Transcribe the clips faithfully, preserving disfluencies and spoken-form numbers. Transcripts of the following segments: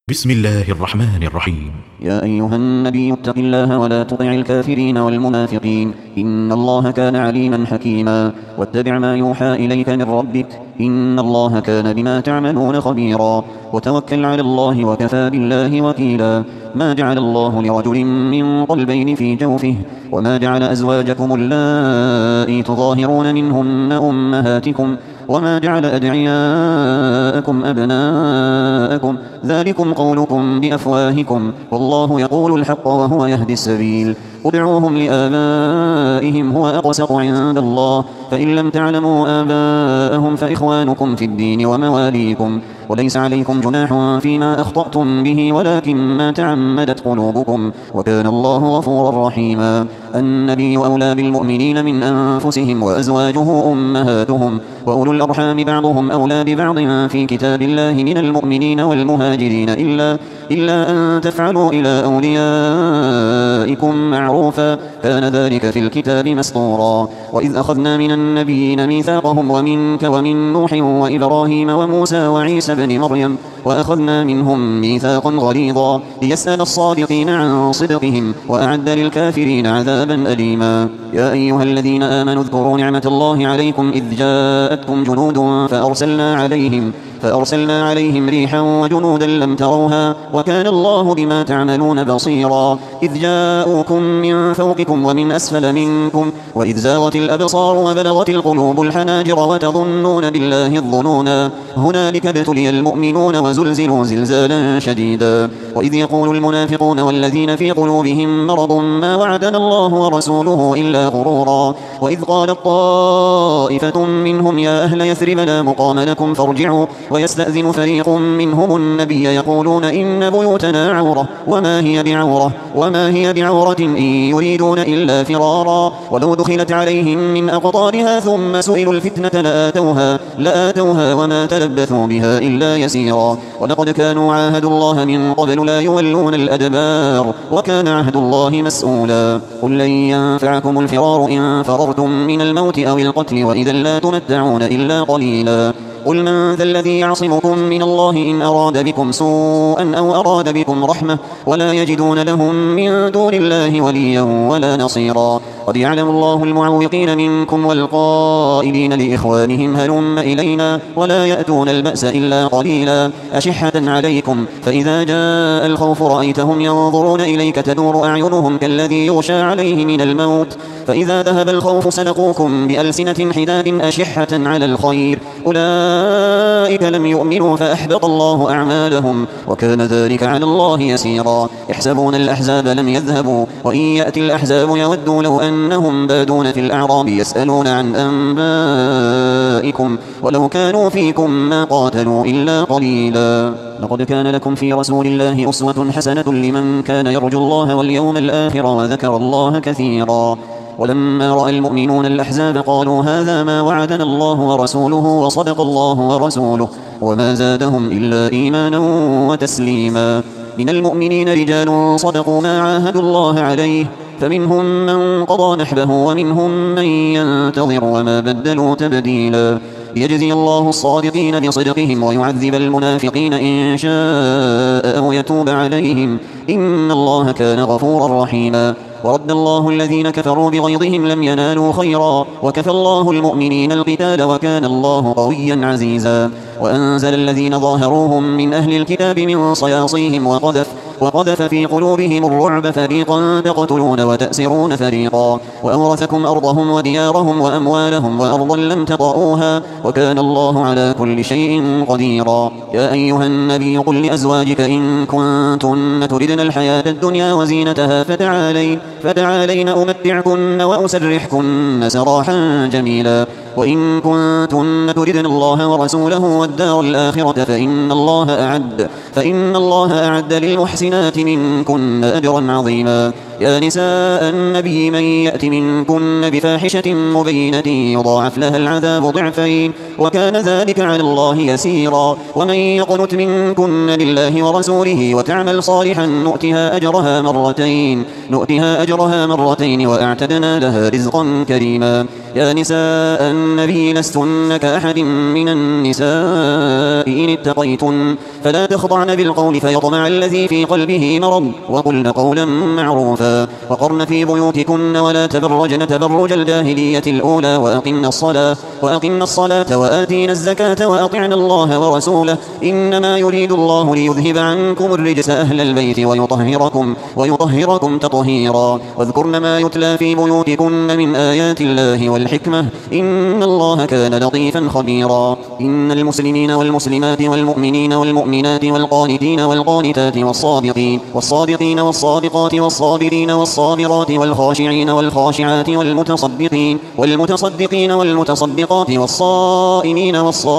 بسم الله الرحمن الرحيم. يا أيها النبي اتق الله ولا تطع الكافرين والمنافقين إن الله كان عليما حكيما واتبع ما يوحى إليك من ربك إن الله كان بما تعملون خبيرا وتوكل على الله وكفى بالله وكيلا ما جعل الله لرجل من قلبين في جوفه وما جعل أزواجكم اللائي تظاهرون منهن أمهاتكم وما جعل أدعياءكم أبناءكم ذلكم قولكم بأفواهكم والله يقول الحق وهو يهدي السبيل ادعوهم لآبائهم هو أقسط عند الله فإن لم تعلموا آباءهم فإخوانكم في الدين ومواليكم وليس عليكم جناح فيما أخطأتم به ولكن ما تعمدت قلوبكم وكان الله غفورا رحيما النبي أولى بالمؤمنين من أنفسهم وأزواجه أمهاتهم وأولو الأرحام بعضهم أولى ببعض في كتاب الله من المؤمنين والمهاجرين إلا, إلا أن تفعلوا إلى أوليائكم معروفا كان ذلك في الكتاب مسطورا وإذ أخذنا من النبيين ميثاقهم ومنك ومن نوح وإبراهيم وموسى وعيسى بن مريم وأخذنا منهم ميثاقا غليظا ليسأل الصادقين عن صدقهم وأعد للكافرين عذابا أليما يا أيها الذين آمنوا اذكروا نعمة الله عليكم إذ جاءتكم جنود فأرسلنا عليهم فأرسلنا عليهم ريحا وجنودا لم تروها وكان الله بما تعملون بصيرا إذ جاءوكم من فوقكم ومن أسفل منكم وإذ زاغت الأبصار وبلغت القلوب الحناجر وتظنون بالله الظنونا هنالك ابتلي المؤمنون وزلزلوا زلزالا شديدا وإذ يقول المنافقون والذين في قلوبهم مرض ما وعدنا الله ورسوله إلا غرورا وإذ قالت طائفة منهم يا أهل يثرب لا مقام لكم فارجعوا ويستأذن فريق منهم النبي يقولون إن بيوتنا عورة وما هي بعورة وما هي بعورة إن يريدون إلا فرارا ولو دخلت عليهم من أقطارها ثم سئلوا الفتنة لآتوها, لآتوها وما تلبثوا بها إلا يسيرا ولقد كانوا عاهدوا الله من قبل لا يولون الأدبار وكان عهد الله مسؤولا قل لن ينفعكم الفرار إن فررتم من الموت أو القتل وإذا لا تمتعون إلا قليلا قل من ذا الذي يعصمكم من الله إن أراد بكم سوءا أو أراد بكم رحمة ولا يجدون لهم من دون الله وليا ولا نصيرا قد يعلم الله المعوقين منكم والقائلين لإخوانهم هلم إلينا ولا يأتون البأس إلا قليلا أشحة عليكم فإذا جاء الخوف رأيتهم ينظرون إليك تدور أعينهم كالذي يغشى عليه من الموت فإذا ذهب الخوف سلقوكم بألسنة حداد أشحة على الخير أولئك لم يؤمنوا فأحبط الله أعمالهم وكان ذلك على الله يسيرا يحسبون الأحزاب لم يذهبوا وإن يأتي الأحزاب يودوا لو أنهم بادون في الأعراب يسألون عن أنبائكم ولو كانوا فيكم ما قاتلوا إلا قليلا لقد كان لكم في رسول الله أسوة حسنة لمن كان يرجو الله واليوم الآخر وذكر الله كثيرا ولما رأى المؤمنون الأحزاب قالوا هذا ما وعدنا الله ورسوله وصدق الله ورسوله وما زادهم إلا إيمانا وتسليما من المؤمنين رجال صدقوا ما عاهدوا الله عليه فمنهم من قضى نحبه ومنهم من ينتظر وما بدلوا تبديلا ليجزي الله الصادقين بصدقهم ويعذب المنافقين إن شاء أو يتوب عليهم إن الله كان غفورا رحيما ورد الله الذين كفروا بغيظهم لم ينالوا خيرا وكفى الله المؤمنين القتال وكان الله قويا عزيزا وأنزل الذين ظاهروهم من أهل الكتاب من صياصيهم وقذف وقذف في قلوبهم الرعب فريقا تقتلون وتأسرون فريقا وأورثكم أرضهم وديارهم وأموالهم وأرضا لم تطئوها وكان الله على كل شيء قديرا يا أيها النبي قل لأزواجك إن كنتن تردن الحياة الدنيا وزينتها فتعالين, فتعالين أمتعكن وأسرحكن سراحا جميلا وإن كنتن تردن الله ورسوله والدار الآخرة فإن الله أعد, فإن الله أعد للمحسنات منكن أجرا عظيما يا نساء النبي من يأت منكن بفاحشة مبينة يضاعف لها العذاب ضعفين وكان ذلك على الله يسيرا. ومن يقنت منكن لله ورسوله وتعمل صالحا نؤتها أجرها مرتين نؤتها أجرها مرتين وأعتدنا لها رزقا كريما. يا نساء النبي لستن كأحد من النساء إن اتقيتن فلا تخضعن بالقول فيطمع الذي في قلبه مرض وقلن قولا معروفا وقرن في بيوتكن ولا تبرجن تبرج الجاهلية الأولى وأقمن الصلاة وأقمن الصلاة وآتينا الزكاة وأطعن الله ورسوله إنما يريد الله ليذهب عنكم الرجس أهل البيت ويطهركم ويطهركم تطهيرا. واذكرن ما يتلى في بيوتكن من آيات الله والحكمة إن الله كان لطيفا خبيرا. إن المسلمين والمسلمات والمؤمنين والمؤمنات والقانتين والقانتات والصادقين والصادقين والصادقات والصابرين والصابرات والخاشعين والخاشعات والمتصدقين والمتصدقين والمتصدقات والصائمين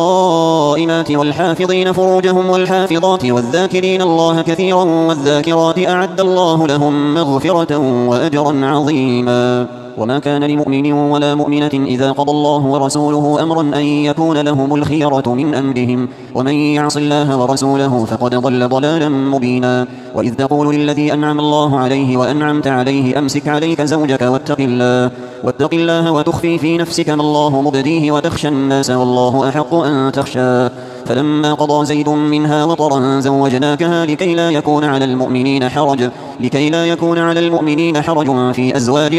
والصائمات والحافظين فروجهم والحافظات والذاكرين الله كثيرا والذاكرات أعد الله لهم مغفرة وأجرا عظيما. وما كان لمؤمن ولا مؤمنة إذا قضى الله ورسوله أمرا أن يكون لهم الخيرة من أمرهم ومن يعص الله ورسوله فقد ضل ضلالا مبينا. وإذ تقول للذي أنعم الله عليه وأنعمت عليه أمسك عليك زوجك واتق الله واتق الله وتخفي في نفسك ما الله مبديه وتخشى الناس والله أحق أن تخشاه فلما قضى زيد منها وطرا زوجناكها لكي لا يكون على المؤمنين حرج لكي لا يكون على المؤمنين حرج في أزواج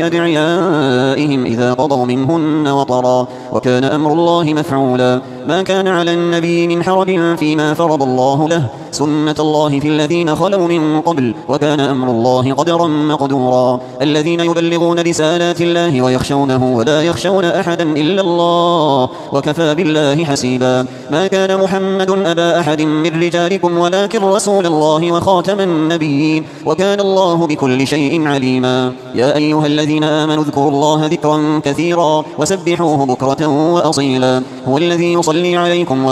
أدعيائهم إذا قضوا منهن وطرا وكان أمر الله مفعولا. ما كان على النبي من حرج فيما فرض الله له سنة الله في الذين خلوا من قبل وكان أمر الله قدرا مقدورا. الذين يبلغون رسالات الله ويخشونه ولا يخشون أحدا إلا الله وكفى بالله حسيبا. ما كان محمد أبا أحد من رجالكم ولكن رسول الله وخاتم النبيين وكان الله بكل شيء عليما. يا أيها الذين آمنوا اذكروا الله ذكرا كثيرا وسبحوه بكرة وأصيلا. هو الذي يصلي عليكم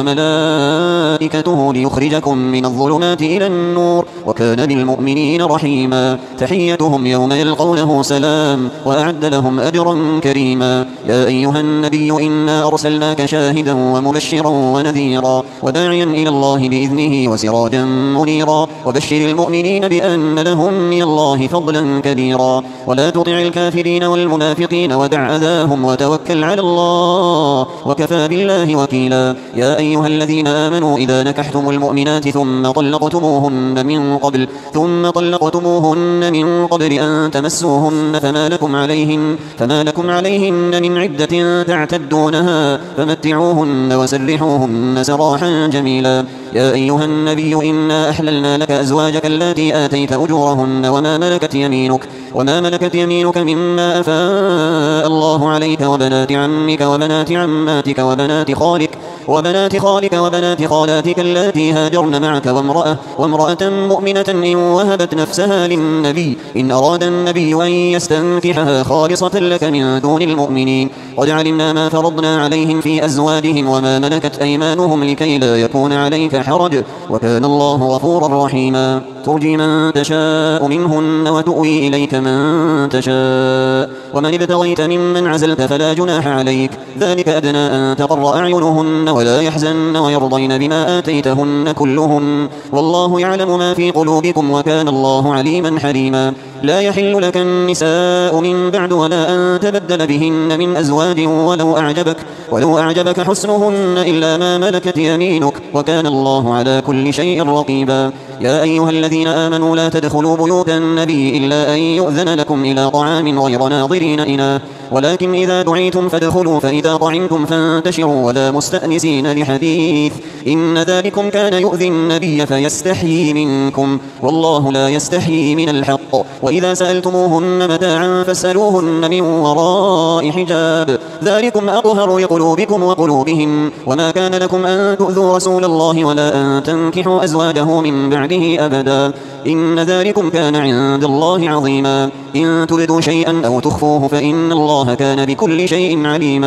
وملائكته ليخرجكم من الظلمات إلى النور وكان بالمؤمنين رحيما. تحيتهم يوم يلقونه سلام وأعد لهم أجرا كريما. يا أيها النبي إنا أرسلناك شاهدا ومبشرا ونذيرا وداعيا إلى الله بإذنه وسراجا منيرا وبشر المؤمنين بأن لهم من الله فضلا كبيرا. ولا تطع الكافرين والمنافقين ودع أذاهم وتوكل على الله وكفى بالله وكيلا. يا أيها الذين آمنوا إذا نكحتم المؤمنات ثم طلقتموهن من قبل ثم طلقتموهن من قبل أن تمسوهن فما لكم عليهن فما لكم عليهن من عدة تعتدونها فمتعوهن وسرحوهن سراحا جميلا. يا أيها النبي إنا أحللنا لك أزواجك التي آتيت أجورهن وما ملكت يمينك وما ملكت يمينك مما أفاء الله عليك وبنات عمك وبنات عماتك وبنات خالك وبنات خالك وبنات خالاتك اللاتي هاجرن معك وامرأة وامرأة مؤمنة إن وهبت نفسها للنبي إن أراد النبي أن يستنكحها خالصة لك من دون المؤمنين. قد علمنا ما فرضنا عليهم في أزواجهم وما ملكت أيمانهم لكي لا يكون عليك حرج وكان الله غفورا رحيما. ترجي من تشاء منهن وتؤوي إليك من تشاء ومن ابتغيت ممن عزلت فلا جناح عليك ذلك أدنى أن تقر أعينهن ولا يحزن ويرضين بما آتيتهن كلهن والله يعلم ما في قلوبكم وكان الله عليما حليما. لا يحل لك النساء من بعد ولا أن تبدل بهن من أزواج ولو أعجبك ولو أعجبك حسنهن إلا ما ملكت يمينك وكان الله على كل شيء رقيبا. يا أيها الذين آمنوا لا تدخلوا بيوت النبي إلا أن يؤذن لكم إلى طعام غير ناظرين إناه ولكن إذا دعيتم فادخلوا فإذا طعمتم فانتشروا ولا مستأنسين لحديث إن ذلكم كان يؤذي النبي فيستحيي منكم والله لا يستحيي من الحق. وإذا سألتموهن متاعا فاسألوهن من وراء حجاب ذلكم أطهر لقلوبكم وقلوبهم. وما كان لكم أن تؤذوا رسول الله ولا أن تنكحوا أزواجه من بعده أبدا إن ذلكم كان عند الله عظيما. إن تبدوا شيئا أو تخفوه فإن الله كان بكل شيء عليما.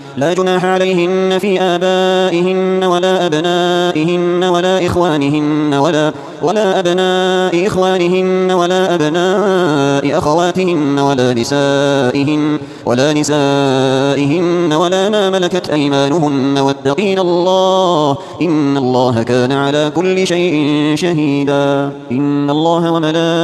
لا جناح عليهن في آبائهن ولا أبنائهن ولا إخوانهن ولا ولا أبناء إخوانهن ولا أبناء أخواتهن ولا نسائهن ولا نسائهن ولا ما ملكت أيمانهن واتقين الله إن الله كان على كل شيء شهيدا. إن الله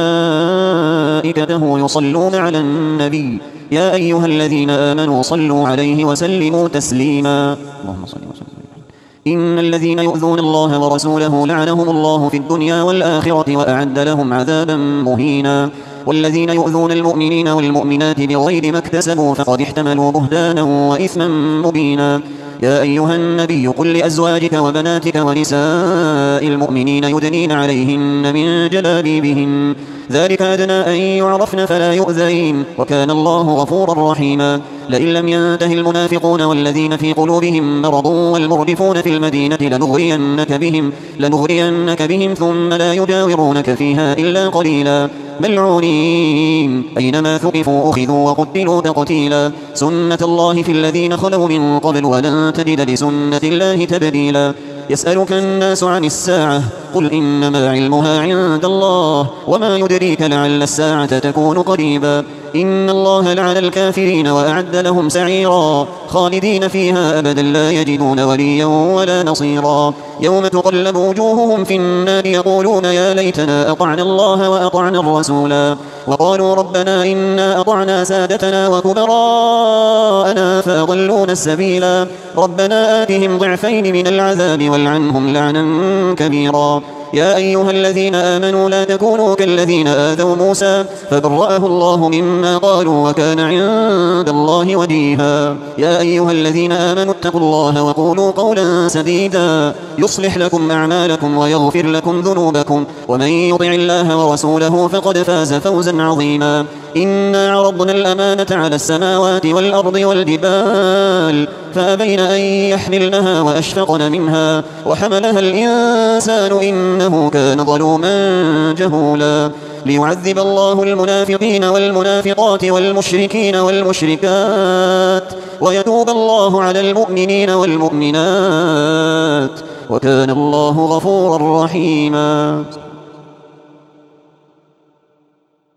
وملائكته يصلون على النبي يا أيها الذين آمنوا صلوا عليه وسلموا تسليما. اللهم صل وسلم. إن الذين يؤذون الله ورسوله لعنهم الله في الدنيا والآخرة وأعد لهم عذابا مهينا. والذين يؤذون المؤمنين والمؤمنات بغير ما اكتسبوا فقد احتملوا بهتانا وإثما مبينا. يا أيها النبي قل لأزواجك وبناتك ونساء المؤمنين يدنين عليهن من جلابيبهن ذلك أدنى أن يعرفن فلا يؤذين وكان الله غفورا رحيما. لئن لم ينته المنافقون والذين في قلوبهم مرض والمردفون في المدينة لنغرينك بهم, لنغرينك بهم ثم لا يجاورونك فيها إلا قليلا ملعونين أينما ثقفوا أخذوا وقتلوا تقتيلا. سنة الله في الذين خلوا من قبل ولن تجد لسنة الله تبديلا. يسألك الناس عن الساعة قل إنما علمها عند الله وما يدريك لعل الساعة تكون قريبا. إن الله لعن الكافرين وأعد لهم سعيرا خالدين فيها أبدا لا يجدون وليا ولا نصيرا. يوم تقلب وجوههم في النار يقولون يا ليتنا أطعنا الله وأطعنا الرسولا وقالوا ربنا إنا أطعنا سادتنا وكبراءنا فأضلونا السبيلا. ربنا آتهم ضعفين من العذاب والعنهم لعنا كبيرا. يا أيها الذين آمنوا لا تكونوا كالذين آذوا موسى فبرأه الله مما قالوا وكان عند الله وجيها. يا أيها الذين آمنوا اتقوا الله وقولوا قولا سديدا يصلح لكم أعمالكم ويغفر لكم ذنوبكم ومن يطع الله ورسوله فقد فاز فوزا عظيما. إنا عرضنا الأمانة على السماوات والأرض والجبال فأبين أن يحملنها وأشفقن منها وحملها الإنسان إنه كان ظلوما جهولا. ليعذب الله المنافقين والمنافقات والمشركين والمشركات ويتوب الله على المؤمنين والمؤمنات وكان الله غفورا رحيما.